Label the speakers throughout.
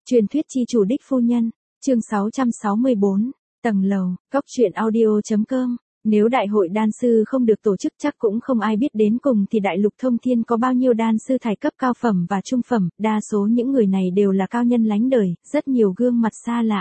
Speaker 1: Truyền thuyết chi chủ đích phu nhân, chương 664, tầng lầu, góc truyện audio.com. Nếu đại hội đan sư không được tổ chức chắc cũng không ai biết đến cùng thì đại lục thông thiên có bao nhiêu đan sư thải cấp cao phẩm và trung phẩm, đa số những người này đều là cao nhân lánh đời, rất nhiều gương mặt xa lạ.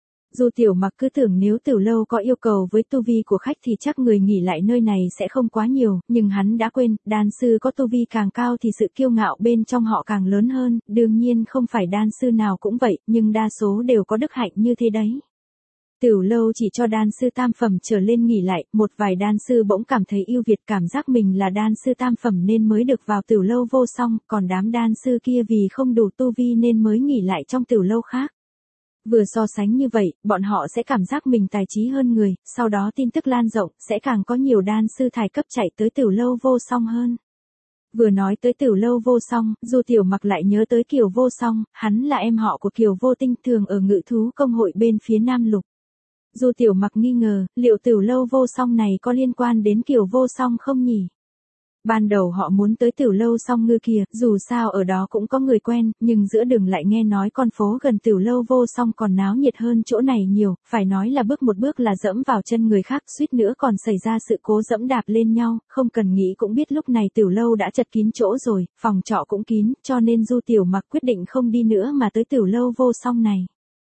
Speaker 1: Dù Tiểu Mặc cứ tưởng nếu Tử Lâu có yêu cầu với tu vi của khách thì chắc người nghỉ lại nơi này sẽ không quá nhiều, nhưng hắn đã quên, đan sư có tu vi càng cao thì sự kiêu ngạo bên trong họ càng lớn hơn, đương nhiên không phải đan sư nào cũng vậy, nhưng đa số đều có đức hạnh như thế đấy. Tiểu Lâu chỉ cho đan sư tam phẩm trở lên nghỉ lại, một vài đan sư bỗng cảm thấy ưu việt, cảm giác mình là đan sư tam phẩm nên mới được vào Tiểu Lâu vô song, còn đám đan sư kia vì không đủ tu vi nên mới nghỉ lại trong Tiểu Lâu khác. Vừa so sánh như vậy, bọn họ sẽ cảm giác mình tài trí hơn người, sau đó tin tức lan rộng, sẽ càng có nhiều đan sư thải cấp chạy tới Tiểu Lâu vô song hơn. Vừa nói tới Tiểu Lâu vô song, dù Tiểu Mặc lại nhớ tới Kiều Vô Song, hắn là em họ của Kiều Vô Tinh thường ở Ngự Thú Công hội bên phía Nam Lục. Dù Tiểu Mặc nghi ngờ, liệu Tiểu Lâu vô song này có liên quan đến Kiều Vô Song không nhỉ? Ban đầu họ muốn tới Tiểu Lâu Song Ngư kia, dù sao ở đó cũng có người quen, nhưng giữa đường lại nghe nói con phố gần Tiểu Lâu vô song còn náo nhiệt hơn chỗ này nhiều, phải nói là bước một bước là dẫm vào chân người khác, suýt nữa còn xảy ra sự cố dẫm đạp lên nhau, không cần nghĩ cũng biết lúc này Tiểu Lâu đã chật kín chỗ rồi, phòng trọ cũng kín, cho nên Du Tiểu Mặc quyết định không đi nữa mà tới Tiểu Lâu vô song này.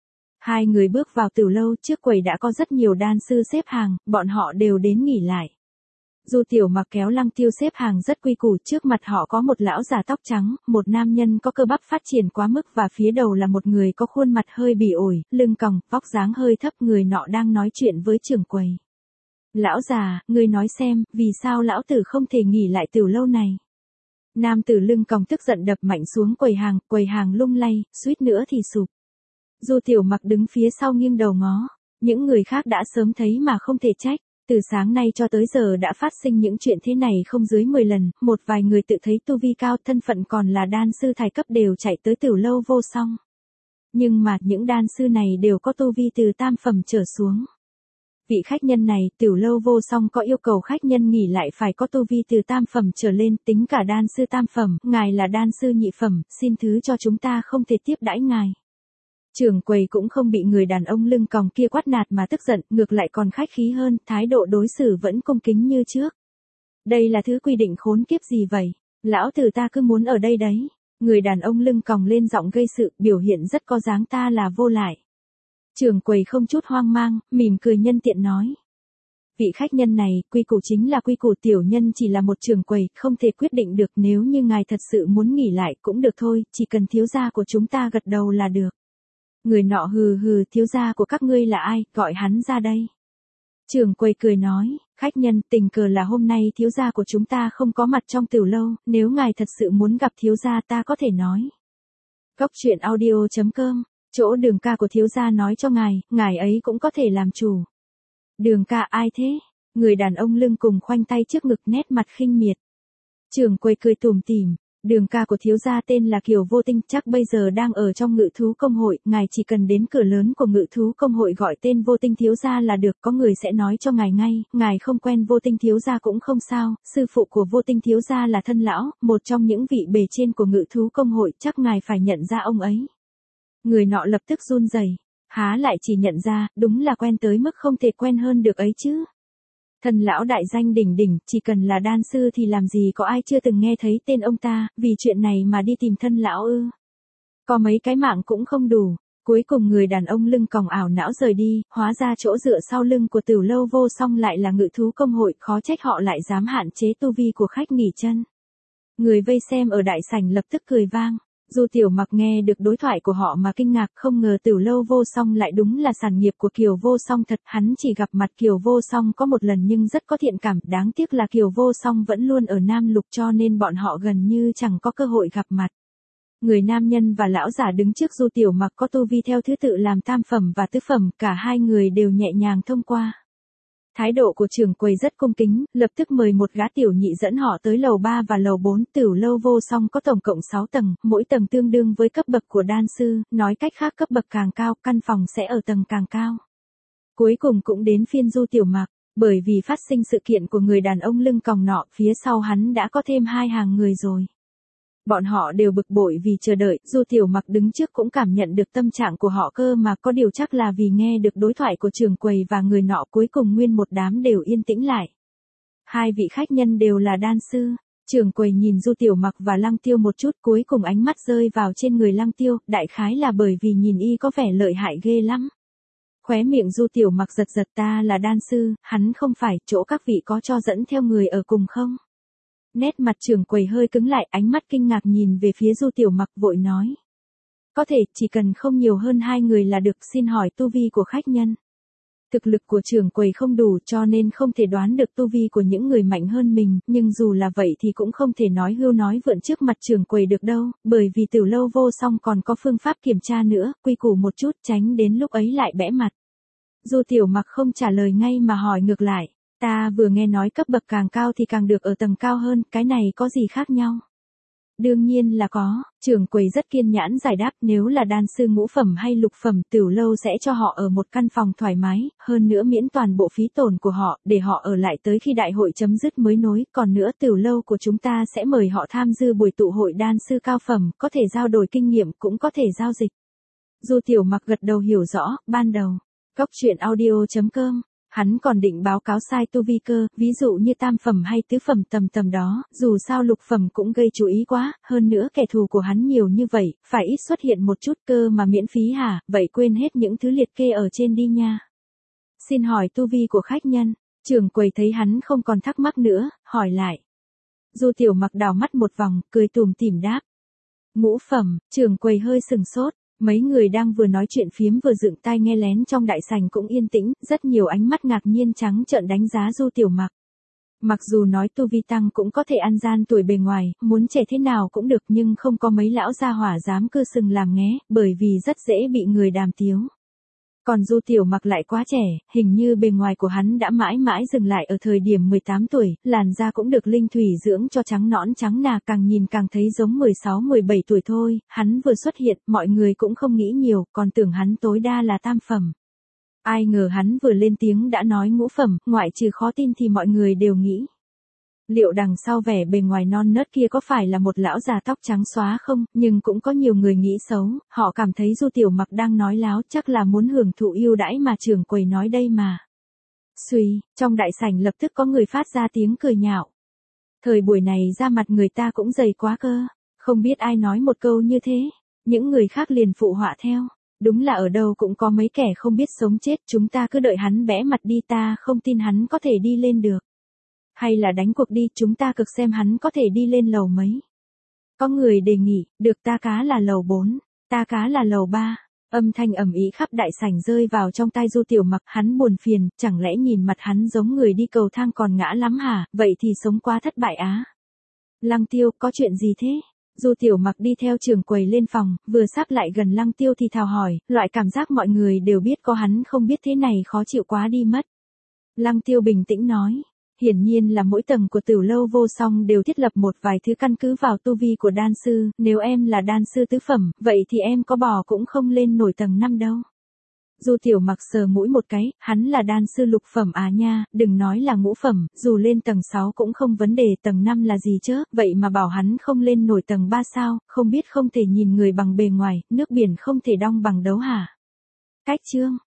Speaker 1: Hai người bước vào Tiểu Lâu, trước quầy đã có rất nhiều đan sư xếp hàng, bọn họ đều đến nghỉ lại. Dù Tiểu Mặc kéo Lăng Tiêu xếp hàng rất quy củ, trước mặt họ có một lão già tóc trắng, một nam nhân có cơ bắp phát triển quá mức và phía đầu là một người có khuôn mặt hơi bỉ ổi, lưng còng, vóc dáng hơi thấp, người nọ đang nói chuyện với trưởng quầy. Lão già, ngươi nói xem, vì sao lão tử không thể nghỉ lại Tiểu Lâu này? Nam tử lưng còng tức giận đập mạnh xuống quầy hàng lung lay, suýt nữa thì sụp. Dù Tiểu Mặc đứng phía sau nghiêng đầu ngó, những người khác đã sớm thấy mà không thể trách. Từ sáng nay cho tới giờ đã phát sinh những chuyện thế này không dưới 10 lần, một vài người tự thấy tu vi cao, thân phận còn là đan sư thải cấp đều chạy tới Tiểu Lâu vô song. Nhưng mà những đan sư này đều có tu vi từ tam phẩm trở xuống. Vị khách nhân này, Tiểu Lâu vô song có yêu cầu khách nhân nghỉ lại phải có tu vi từ tam phẩm trở lên, tính cả đan sư tam phẩm, ngài là đan sư nhị phẩm, xin thứ cho chúng ta không thể tiếp đãi ngài. Trưởng quầy cũng không bị người đàn ông lưng còng kia quát nạt mà tức giận, ngược lại còn khách khí hơn, thái độ đối xử vẫn cung kính như trước. Đây là thứ quy định khốn kiếp gì vậy? Lão tử ta cứ muốn ở đây đấy. Người đàn ông lưng còng lên giọng gây sự, biểu hiện rất có dáng ta là vô lại. Trưởng quầy không chút hoang mang, mỉm cười nhân tiện nói. Vị khách nhân này, quy củ chính là quy củ, tiểu nhân chỉ là một trưởng quầy, không thể quyết định được, nếu như ngài thật sự muốn nghỉ lại cũng được thôi, chỉ cần thiếu gia của chúng ta gật đầu là được. Người nọ hừ hừ, thiếu gia của các ngươi là ai, gọi hắn ra đây. Trưởng quầy cười nói, khách nhân, tình cờ là hôm nay thiếu gia của chúng ta không có mặt trong Tiểu Lâu, nếu ngài thật sự muốn gặp thiếu gia ta có thể nói. Góc truyện audio.com, chỗ Đường ca của thiếu gia nói cho ngài ấy cũng có thể làm chủ. Đường ca ai thế? Người đàn ông lưng cùng khoanh tay trước ngực, nét mặt khinh miệt. Trưởng quầy cười tủm tỉm. Đường ca của thiếu gia tên là Kiều Vô Tinh, chắc bây giờ đang ở trong Ngự Thú Công hội, ngài chỉ cần đến cửa lớn của Ngự Thú Công hội gọi tên Vô Tinh thiếu gia là được, có người sẽ nói cho ngài ngay, ngài không quen Vô Tinh thiếu gia cũng không sao, sư phụ của Vô Tinh thiếu gia là thân lão, một trong những vị bề trên của Ngự Thú Công hội, chắc ngài phải nhận ra ông ấy. Người nọ lập tức run rẩy, há lại chỉ nhận ra, đúng là quen tới mức không thể quen hơn được ấy chứ. Thần lão đại danh đỉnh đỉnh, chỉ cần là đan sư thì làm gì có ai chưa từng nghe thấy tên ông ta, vì chuyện này mà đi tìm thân lão ư. Có mấy cái mạng cũng không đủ. Cuối cùng người đàn ông lưng còng ảo não rời đi, hóa ra chỗ dựa sau lưng của Tiểu Lâu vô song lại là Ngự Thú Công hội, khó trách họ lại dám hạn chế tu vi của khách nghỉ chân. Người vây xem ở đại sảnh lập tức cười vang. Dù Tiểu Mặc nghe được đối thoại của họ mà kinh ngạc, không ngờ Tiểu Lâu vô song lại đúng là sản nghiệp của Kiều Vô Song thật, hắn chỉ gặp mặt Kiều Vô Song có một lần nhưng rất có thiện cảm, đáng tiếc là Kiều Vô Song vẫn luôn ở Nam Lục cho nên bọn họ gần như chẳng có cơ hội gặp mặt. Người nam nhân và lão giả đứng trước Du Tiểu Mặc có tu vi theo thứ tự làm tam phẩm và tứ phẩm, cả hai người đều nhẹ nhàng thông qua. Thái độ của trưởng quầy rất cung kính, lập tức mời một gã tiểu nhị dẫn họ tới lầu 3 và lầu 4, Tiểu Lâu vô song có tổng cộng 6 tầng, mỗi tầng tương đương với cấp bậc của đan sư, nói cách khác cấp bậc càng cao, căn phòng sẽ ở tầng càng cao. Cuối cùng cũng đến phiên Du Tiểu Mặc, bởi vì phát sinh sự kiện của người đàn ông lưng còng nọ, phía sau hắn đã có thêm hai hàng người rồi. Bọn họ đều bực bội vì chờ đợi, Du Tiểu Mặc đứng trước cũng cảm nhận được tâm trạng của họ cơ mà có điều chắc là vì nghe được đối thoại của trưởng quầy và người nọ cuối cùng nguyên một đám đều yên tĩnh lại. Hai vị khách nhân đều là đan sư. Trưởng quầy nhìn Du Tiểu Mặc và Lăng Tiêu một chút cuối cùng ánh mắt rơi vào trên người Lăng Tiêu, đại khái là bởi vì nhìn y có vẻ lợi hại ghê lắm. Khóe miệng Du Tiểu Mặc giật giật ta là đan sư, hắn không phải, chỗ các vị có cho dẫn theo người ở cùng không? Nét mặt trưởng quầy hơi cứng lại, ánh mắt kinh ngạc nhìn về phía Du Tiểu Mặc vội nói. Có thể, chỉ cần không nhiều hơn 2 người là được, xin hỏi tu vi của khách nhân. Thực lực của trưởng quầy không đủ cho nên không thể đoán được tu vi của những người mạnh hơn mình, nhưng dù là vậy thì cũng không thể nói hưu nói vượn trước mặt trưởng quầy được đâu, bởi vì Tiểu Lâu vô song còn có phương pháp kiểm tra nữa, quy củ một chút tránh đến lúc ấy lại bẽ mặt. Du Tiểu Mặc không trả lời ngay mà hỏi ngược lại, ta vừa nghe nói cấp bậc càng cao thì càng được ở tầng cao hơn, cái này có gì khác nhau? Đương nhiên là có, trưởng quầy rất kiên nhãn giải đáp, nếu là đan sư ngũ phẩm hay lục phẩm Tiểu Lâu sẽ cho họ ở một căn phòng thoải mái, hơn nữa miễn toàn bộ phí tổn của họ, để họ ở lại tới khi đại hội chấm dứt mới nối, còn nữa Tiểu Lâu của chúng ta sẽ mời họ tham dự buổi tụ hội đan sư cao phẩm, có thể giao đổi kinh nghiệm cũng có thể giao dịch. Du Tiểu Mặc gật đầu hiểu rõ, ban đầu, Góc truyện audio.com. Hắn còn định báo cáo sai tu vi cơ, ví dụ như tam phẩm hay tứ phẩm tầm đó, dù sao lục phẩm cũng gây chú ý quá, hơn nữa kẻ thù của hắn nhiều như vậy, phải ít xuất hiện một chút cơ mà miễn phí hả, vậy quên hết những thứ liệt kê ở trên đi nha. Xin hỏi tu vi của khách nhân, trưởng quầy thấy hắn không còn thắc mắc nữa, hỏi lại. Du Tiểu Mặc đảo mắt một vòng, cười tủm tỉm đáp. Ngũ phẩm, trưởng quầy hơi sừng sốt. Mấy người đang vừa nói chuyện phiếm vừa dựng tai nghe lén trong đại sảnh cũng yên tĩnh, rất nhiều ánh mắt ngạc nhiên trắng trợn đánh giá Du Tiểu Mặc. Mặc dù nói tu vi tăng cũng có thể ăn gian tuổi bề ngoài, muốn trẻ thế nào cũng được nhưng không có mấy lão gia hỏa dám cư sừng làm nghé, bởi vì rất dễ bị người đàm tiếu. Còn Du Tiểu Mặc lại quá trẻ, hình như bề ngoài của hắn đã mãi mãi dừng lại ở thời điểm 18 tuổi, làn da cũng được linh thủy dưỡng cho trắng nõn trắng nà, càng nhìn càng thấy giống 16-17 tuổi thôi, hắn vừa xuất hiện, mọi người cũng không nghĩ nhiều, còn tưởng hắn tối đa là tam phẩm. Ai ngờ hắn vừa lên tiếng đã nói ngũ phẩm, ngoại trừ khó tin thì mọi người đều nghĩ. Liệu đằng sau vẻ bề ngoài non nớt kia có phải là một lão già tóc trắng xóa không, nhưng cũng có nhiều người nghĩ xấu, họ cảm thấy Du Tiểu Mặc đang nói láo chắc là muốn hưởng thụ ưu đãi mà trưởng quầy nói đây mà. Xuy, trong đại sảnh lập tức có người phát ra tiếng cười nhạo. Thời buổi này da mặt người ta cũng dày quá cơ, không biết ai nói một câu như thế, những người khác liền phụ họa theo. Đúng là ở đâu cũng có mấy kẻ không biết sống chết, chúng ta cứ đợi hắn bẽ mặt đi, ta không tin hắn có thể đi lên được. Hay là đánh cuộc đi, chúng ta cực xem hắn có thể đi lên lầu mấy. Có người đề nghị, được, ta cá là lầu 4, ta cá là lầu 3. Âm thanh ầm ĩ khắp đại sảnh rơi vào trong tai Du Tiểu Mặc, hắn buồn phiền, chẳng lẽ nhìn mặt hắn giống người đi cầu thang còn ngã lắm hả, vậy thì sống quá thất bại á. Lăng Tiêu, có chuyện gì thế? Du Tiểu Mặc đi theo trưởng quầy lên phòng, vừa sắp lại gần Lăng Tiêu thì thào hỏi, loại cảm giác mọi người đều biết có hắn không biết thế này khó chịu quá đi mất. Lăng Tiêu bình tĩnh nói. Hiển nhiên là mỗi tầng của Tiểu Lâu vô song đều thiết lập một vài thứ căn cứ vào tu vi của đan sư, nếu em là đan sư tứ phẩm, vậy thì em có bò cũng không lên nổi tầng 5 đâu. Du Tiểu Mặc sờ mũi một cái, hắn là đan sư lục phẩm à nha, đừng nói là ngũ phẩm, dù lên tầng 6 cũng không vấn đề, tầng 5 là gì chứ, vậy mà bảo hắn không lên nổi tầng 3 sao, không biết không thể nhìn người bằng bề ngoài, nước biển không thể đong bằng đấu hả? Cách chương